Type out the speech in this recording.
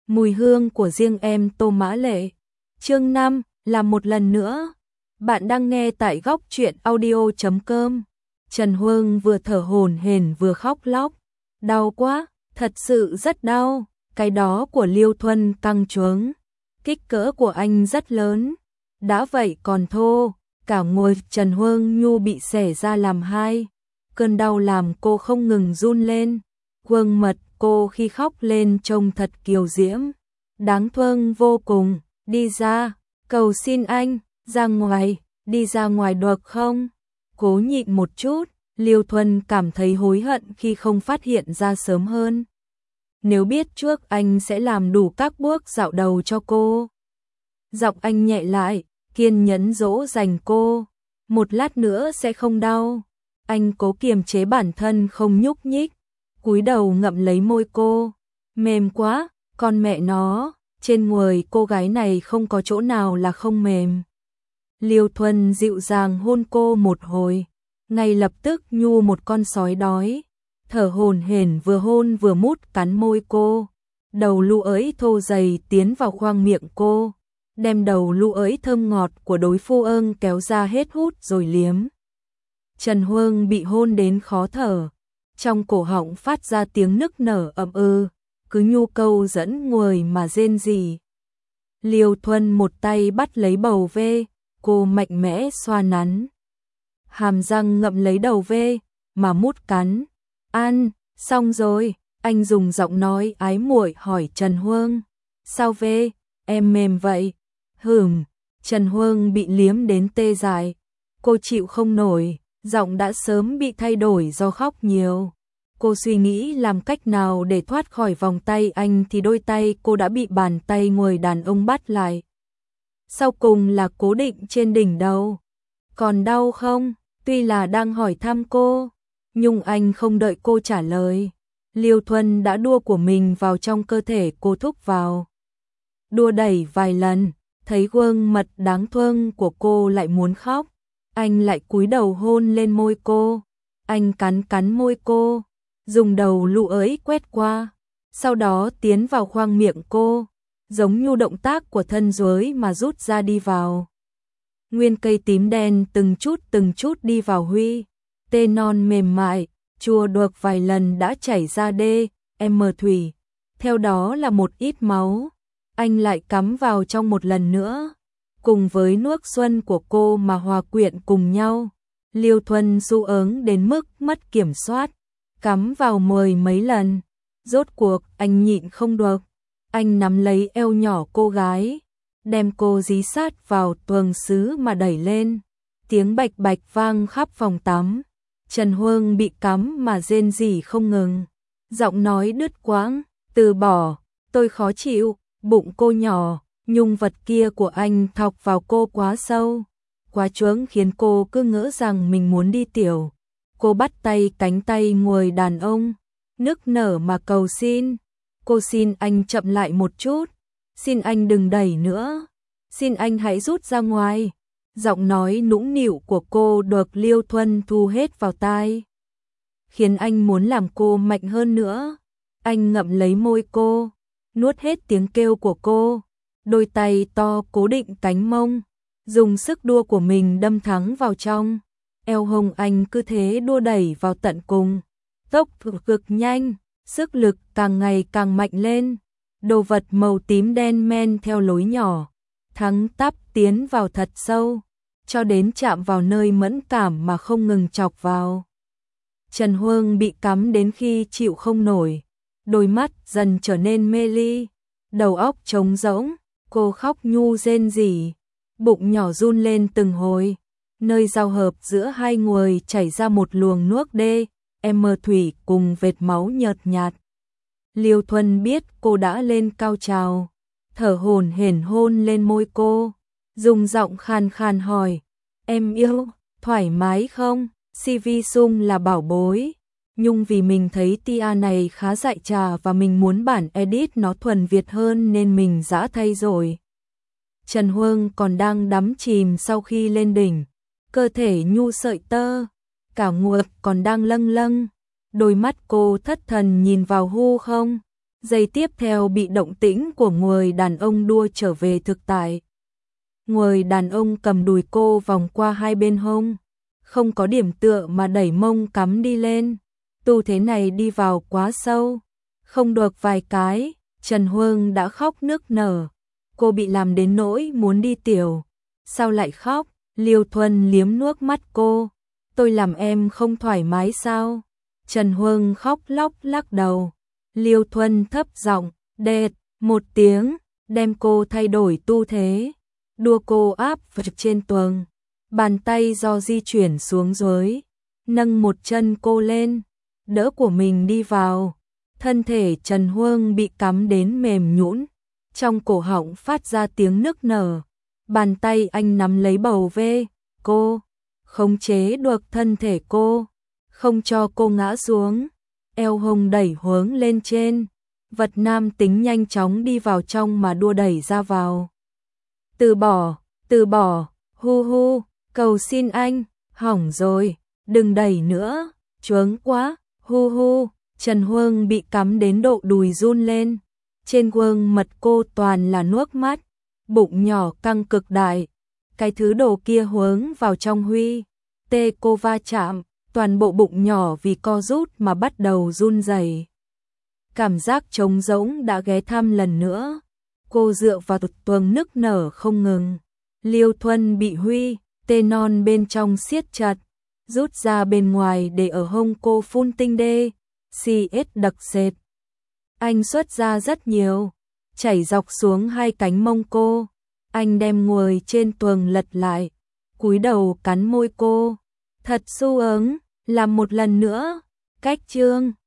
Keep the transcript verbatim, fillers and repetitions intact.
mùi hương của riêng em Tô Mã Lệ. Chương năm, làm một lần nữa. Bạn đang nghe tại góc truyện audio chấm com. Trần Huông vừa thở hổn hển vừa khóc lóc. Đau quá, thật sự rất đau. Cái đó của Liêu Thuần căng chuống. Kích cỡ của anh rất lớn. Đã vậy còn thô. Cả ngồi Trần Huông Nhu bị xẻ ra làm hai. Cơn đau làm cô không ngừng run lên. Gương mặt cô khi khóc lên trông thật kiều diễm. Đáng thương vô cùng. Đi ra, cầu xin anh, ra ngoài, đi ra ngoài được không? Cố nhịn một chút, Liêu Thuần cảm thấy hối hận khi không phát hiện ra sớm hơn. Nếu biết trước anh sẽ làm đủ các bước dạo đầu cho cô. Giọng anh nhẹ lại, kiên nhẫn dỗ dành cô. Một lát nữa sẽ không đau. Anh cố kiềm chế bản thân không nhúc nhích. Cúi đầu ngậm lấy môi cô. Mềm quá, con mẹ nó. Trên người cô gái này không có chỗ nào là không mềm. Liêu Thuần dịu dàng hôn cô một hồi. Ngay lập tức nhu một con sói đói. Thở hổn hển vừa hôn vừa mút cắn môi cô. Đầu lũ ới thô dày tiến vào khoang miệng cô. Đem đầu lũ ới thơm ngọt của đối phu ương kéo ra hết hút rồi liếm. Trần Huông bị hôn đến khó thở. Trong cổ họng phát ra tiếng nức nở ầm ư. Cứ nhu câu dẫn người mà rên rỉ. Liêu Thuần một tay bắt lấy bầu vê, cô mạnh mẽ xoa nắn. Hàm răng ngậm lấy đầu vê, mà mút cắn. Ăn, xong rồi, anh dùng giọng nói ái muội hỏi Trần Huông. Sao vê, em mềm vậy? Hửm, Trần Huông bị liếm đến tê dại. Cô chịu không nổi, giọng đã sớm bị thay đổi do khóc nhiều. Cô suy nghĩ làm cách nào để thoát khỏi vòng tay anh thì đôi tay cô đã bị bàn tay người đàn ông bắt lại. Sau cùng là cố định trên đỉnh đầu. Còn đau không? Tuy là đang hỏi thăm cô, nhưng anh không đợi cô trả lời. Liêu Thuần đã đua của mình vào trong cơ thể cô thúc vào. Đua đẩy vài lần, thấy gương mặt đáng thương của cô lại muốn khóc. Anh lại cúi đầu hôn lên môi cô. Anh cắn cắn môi cô. Dùng đầu lũ ới quét qua, sau đó tiến vào khoang miệng cô, giống như động tác của thân dưới mà rút ra đi vào. Nguyên cây tím đen từng chút từng chút đi vào huy, tê non mềm mại, chua được vài lần đã chảy ra đê, em thủy, theo đó là một ít máu. Anh lại cắm vào trong một lần nữa, cùng với nước xuân của cô mà hòa quyện cùng nhau. Liêu Thuần du ớn đến mức mất kiểm soát. Cắm vào mười mấy lần, rốt cuộc anh nhịn không được. Anh nắm lấy eo nhỏ cô gái, đem cô dí sát vào tuồng sứ mà đẩy lên. Tiếng bạch bạch vang khắp phòng tắm. Trần Huông bị cắm mà rên rỉ không ngừng. Giọng nói đứt quãng, từ bỏ, tôi khó chịu, bụng cô nhỏ, nhung vật kia của anh thọc vào cô quá sâu. Quá chướng khiến cô cứ ngỡ rằng mình muốn đi tiểu. Cô bắt tay cánh tay người đàn ông, nức nở mà cầu xin. Cô xin anh chậm lại một chút, xin anh đừng đẩy nữa, xin anh hãy rút ra ngoài. Giọng nói nũng nịu của cô được Liêu Thuần thu hết vào tai, khiến anh muốn làm cô mạnh hơn nữa. Anh ngậm lấy môi cô, nuốt hết tiếng kêu của cô, đôi tay to cố định cánh mông, dùng sức đua của mình đâm thẳng vào trong. Eo hông anh cứ thế đua đẩy vào tận cùng, tốc cực nhanh, sức lực càng ngày càng mạnh lên. Đồ vật màu tím đen men theo lối nhỏ, thắng tắp tiến vào thật sâu, cho đến chạm vào nơi mẫn cảm mà không ngừng chọc vào. Trần Huông bị cắm đến khi chịu không nổi, đôi mắt dần trở nên mê ly, đầu óc trống rỗng, cô khóc nhu rên rỉ, bụng nhỏ run lên từng hồi. Nơi giao hợp giữa hai người chảy ra một luồng nước đê, em thủy cùng vệt máu nhợt nhạt. Liêu Thuần biết cô đã lên cao trào, thở hổn hển hôn lên môi cô, dùng giọng khàn khàn hỏi, em yêu, thoải mái không? xê vê Sung là bảo bối, nhưng vì mình thấy tia này khá dại trà và mình muốn bản edit nó thuần Việt hơn nên mình giã thay rồi. Trần Huông còn đang đắm chìm sau khi lên đỉnh. Cơ thể nhu sợi tơ, cả nguộc còn đang lâng lâng. Đôi mắt cô thất thần nhìn vào hư không, Giây tiếp theo bị động tĩnh của người đàn ông đua trở về thực tại. Người đàn ông cầm đùi cô vòng qua hai bên hông, không có điểm tựa mà đẩy mông cắm đi lên. Tư thế này đi vào quá sâu, không được vài cái, Trần Huân đã khóc nức nở. Cô bị làm đến nỗi muốn đi tiểu. Sao lại khóc? Liêu Thuần liếm nước mắt cô. Tôi làm em không thoải mái sao? Trần Huân khóc lóc lắc đầu. Liêu Thuần thấp giọng, đệt, một tiếng, đem cô thay đổi tư thế. Đua cô áp vào trên tường. Bàn tay do di chuyển xuống dưới, nâng một chân cô lên, đỡ của mình đi vào. Thân thể Trần Huân bị cắm đến mềm nhũn, trong cổ họng phát ra tiếng nức nở. Bàn tay anh nắm lấy bầu vê cô, khống chế được thân thể cô, không cho cô ngã xuống. Eo hông đẩy hướng lên trên, vật nam tính nhanh chóng đi vào trong mà đua đẩy ra vào. Từ bỏ, từ bỏ, hu hu, cầu xin anh, hỏng rồi, đừng đẩy nữa, chướng quá, hu hu. Trần Huân bị cắm đến độ đùi run lên, trên gương mặt cô toàn là nước mắt, bụng nhỏ căng cực đại, cái thứ đồ kia hướng vào trong huy, tê cô va chạm, toàn bộ bụng nhỏ vì co rút mà bắt đầu run rẩy. Cảm giác trống rỗng đã ghé thăm lần nữa, cô dựa vào tường nức nở không ngừng. Liêu Thuần bị huy, tê non bên trong siết chặt, rút ra bên ngoài để ở hông cô phun tinh đê, xê ét đặc sệt. Anh xuất ra rất nhiều, chảy dọc xuống hai cánh mông cô. Anh đem ngồi trên tường lật lại, cúi đầu cắn môi cô. Thật xu ứng, làm một lần nữa. Cách chương